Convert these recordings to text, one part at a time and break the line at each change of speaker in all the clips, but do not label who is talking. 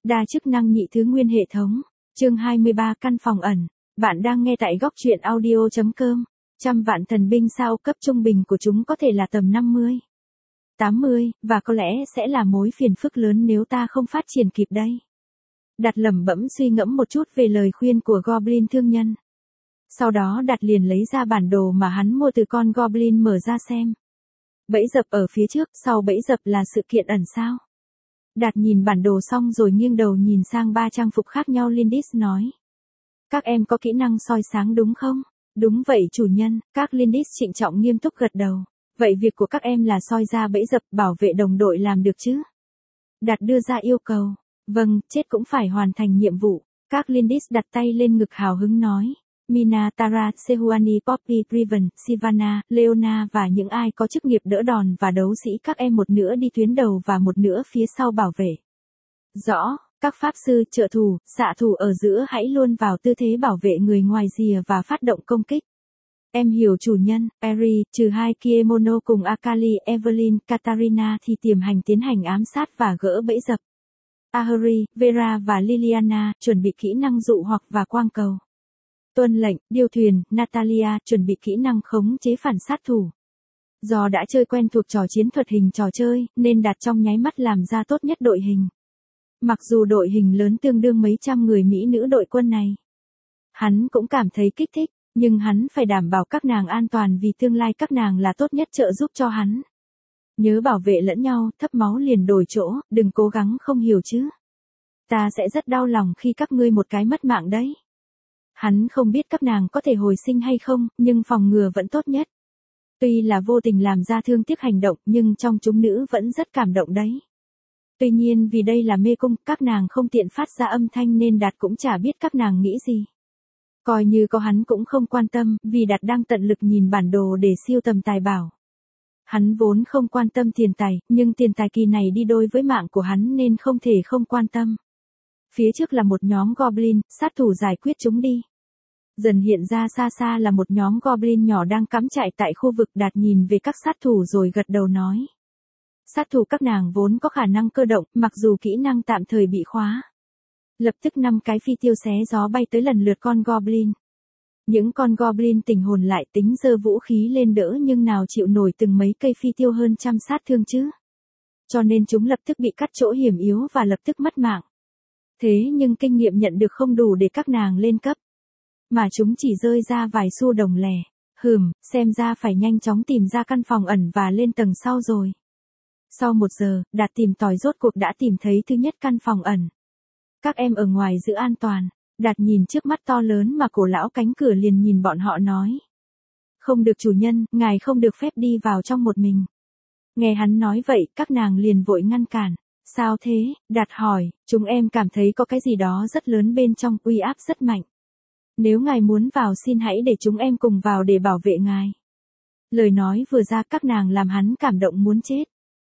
Đa chức năng nhị thứ nguyên hệ thống. Chương 23 căn phòng ẩn. Bạn đang nghe tại góc truyện audio.com. Trăm vạn thần binh sao cấp trung bình của chúng có thể là tầm 50, 80, và có lẽ sẽ là mối phiền phức lớn nếu ta không phát triển kịp đây. Đạt lẩm bẩm suy ngẫm một chút về lời khuyên của Goblin thương nhân. Sau đó Đạt liền lấy ra bản đồ mà hắn mua từ con Goblin mở ra xem. Bẫy dập ở phía trước, sau bẫy dập là sự kiện ẩn sao? Đạt nhìn bản đồ xong rồi nghiêng đầu nhìn sang ba trang phục khác nhau. Lindis nói. Các em có kỹ năng soi sáng đúng không? Đúng vậy chủ nhân, các Lindis trịnh trọng nghiêm túc gật đầu. Vậy việc của các em là soi ra bẫy dập bảo vệ đồng đội làm được chứ? Đạt đưa ra yêu cầu. Vâng, chết cũng phải hoàn thành nhiệm vụ. Các Lindis đặt tay lên ngực hào hứng nói. Mina, Tara, Sehuani, Poppy, Riven, Sivana, Leona và những ai có chức nghiệp đỡ đòn và đấu sĩ các em một nửa đi tuyến đầu và một nửa phía sau bảo vệ. Rõ, các pháp sư, trợ thủ, xạ thủ ở giữa hãy luôn vào tư thế bảo vệ người ngoài rìa và phát động công kích. Em hiểu chủ nhân. Eri, trừ hai Kiemono cùng Akali, Evelyn, Katarina thì tiềm hành tiến hành ám sát và gỡ bẫy dập. Ahuri, Vera và Liliana chuẩn bị kỹ năng dụ hoặc và quang cầu. Tuân lệnh, điêu thuyền, Natalia chuẩn bị kỹ năng khống chế phản sát thủ. Do đã chơi quen thuộc trò chiến thuật hình trò chơi, nên Đạt trong nháy mắt làm ra tốt nhất đội hình. Mặc dù đội hình lớn tương đương mấy trăm người Mỹ nữ đội quân này. Hắn cũng cảm thấy kích thích, nhưng hắn phải đảm bảo các nàng an toàn vì tương lai các nàng là tốt nhất trợ giúp cho hắn. Nhớ bảo vệ lẫn nhau, thấp máu liền đổi chỗ, đừng cố gắng không hiểu chứ. Ta sẽ rất đau lòng khi các ngươi một cái mất mạng đấy. Hắn không biết các nàng có thể hồi sinh hay không, nhưng phòng ngừa vẫn tốt nhất. Tuy là vô tình làm ra thương tiếc hành động, nhưng trong chúng nữ vẫn rất cảm động đấy. Tuy nhiên vì đây là mê cung, các nàng không tiện phát ra âm thanh nên Đạt cũng chả biết các nàng nghĩ gì. Coi như có hắn cũng không quan tâm, vì Đạt đang tận lực nhìn bản đồ để siêu tầm tài bảo. Hắn vốn không quan tâm tiền tài, nhưng tiền tài kỳ này đi đôi với mạng của hắn nên không thể không quan tâm. Phía trước là một nhóm Goblin, sát thủ giải quyết chúng đi. Dần hiện ra xa xa là một nhóm Goblin nhỏ đang cắm trại tại khu vực. Đạt nhìn về các sát thủ rồi gật đầu nói. Sát thủ các nàng vốn có khả năng cơ động, mặc dù kỹ năng tạm thời bị khóa. Lập tức 5 cái phi tiêu xé gió bay tới lần lượt con Goblin. Những con Goblin tỉnh hồn lại tính giơ vũ khí lên đỡ nhưng nào chịu nổi từng mấy cây phi tiêu hơn trăm sát thương chứ. Cho nên chúng lập tức bị cắt chỗ hiểm yếu và lập tức mất mạng. Thế nhưng kinh nghiệm nhận được không đủ để các nàng lên cấp. Mà chúng chỉ rơi ra vài xu đồng lẻ. Xem ra phải nhanh chóng tìm ra căn phòng ẩn và lên tầng sau rồi. Sau 1 giờ, Đạt tìm tòi rốt cuộc đã tìm thấy thứ nhất căn phòng ẩn. Các em ở ngoài giữ an toàn. Đạt nhìn trước mắt to lớn mà cổ lão cánh cửa liền nhìn bọn họ nói. Không được chủ nhân, ngài không được phép đi vào trong một mình. Nghe hắn nói vậy, các nàng liền vội ngăn cản. Sao thế? Đạt hỏi, chúng em cảm thấy có cái gì đó rất lớn bên trong, uy áp rất mạnh. Nếu ngài muốn vào xin hãy để chúng em cùng vào để bảo vệ ngài. Lời nói vừa ra các nàng làm hắn cảm động muốn chết.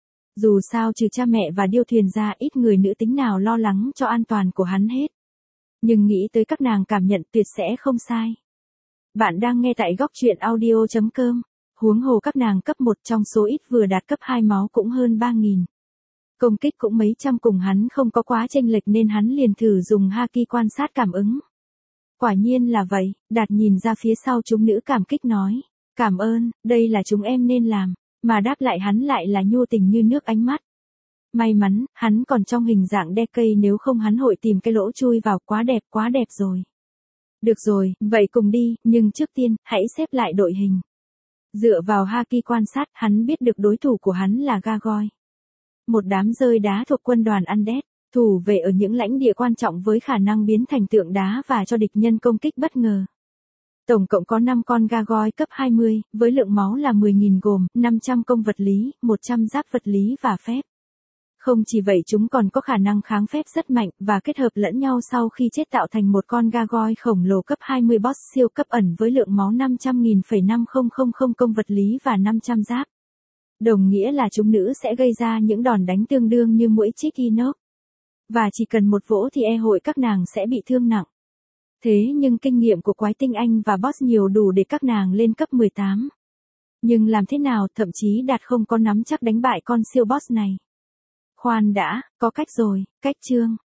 Dù sao trừ cha mẹ và điêu thuyền ra ít người nữ tính nào lo lắng cho an toàn của hắn hết. Nhưng nghĩ tới các nàng cảm nhận tuyệt sẽ không sai. Bạn đang nghe tại góc truyện audio.com. Huống hồ các nàng cấp 1 trong số ít vừa đạt cấp 2 máu cũng hơn 3.000. Công kích cũng mấy trăm cùng hắn không có quá chênh lệch nên hắn liền thử dùng haki quan sát cảm ứng. Quả nhiên là vậy, Đạt nhìn ra phía sau chúng nữ cảm kích nói. Cảm ơn, đây là chúng em nên làm. Mà đáp lại hắn lại là nhu tình như nước ánh mắt. May mắn, hắn còn trong hình dạng đe cây nếu không hắn hội tìm cái lỗ chui vào. Quá đẹp rồi. Được rồi, vậy cùng đi, nhưng trước tiên, hãy xếp lại đội hình. Dựa vào haki quan sát, hắn biết được đối thủ của hắn là Gargoyle. Một đám rơi đá thuộc quân đoàn Undead, thủ vệ ở những lãnh địa quan trọng với khả năng biến thành tượng đá và cho địch nhân công kích bất ngờ. Tổng cộng có 5 con Gargoyle cấp 20, với lượng máu là 10.000 gồm 500 công vật lý, 100 giáp vật lý và phép. Không chỉ vậy chúng còn có khả năng kháng phép rất mạnh và kết hợp lẫn nhau sau khi chết tạo thành một con Gargoyle khổng lồ cấp 20 boss siêu cấp ẩn với lượng máu 500.5000 công vật lý và 500 giáp. Đồng nghĩa là chúng nữ sẽ gây ra những đòn đánh tương đương như mũi chích inox. Và chỉ cần một vỗ thì hội các nàng sẽ bị thương nặng. Thế nhưng kinh nghiệm của quái tinh anh và boss nhiều đủ để các nàng lên cấp 18. Nhưng làm thế nào thậm chí Đạt không có nắm chắc đánh bại con siêu boss này. Khoan đã, có cách rồi, cách chương.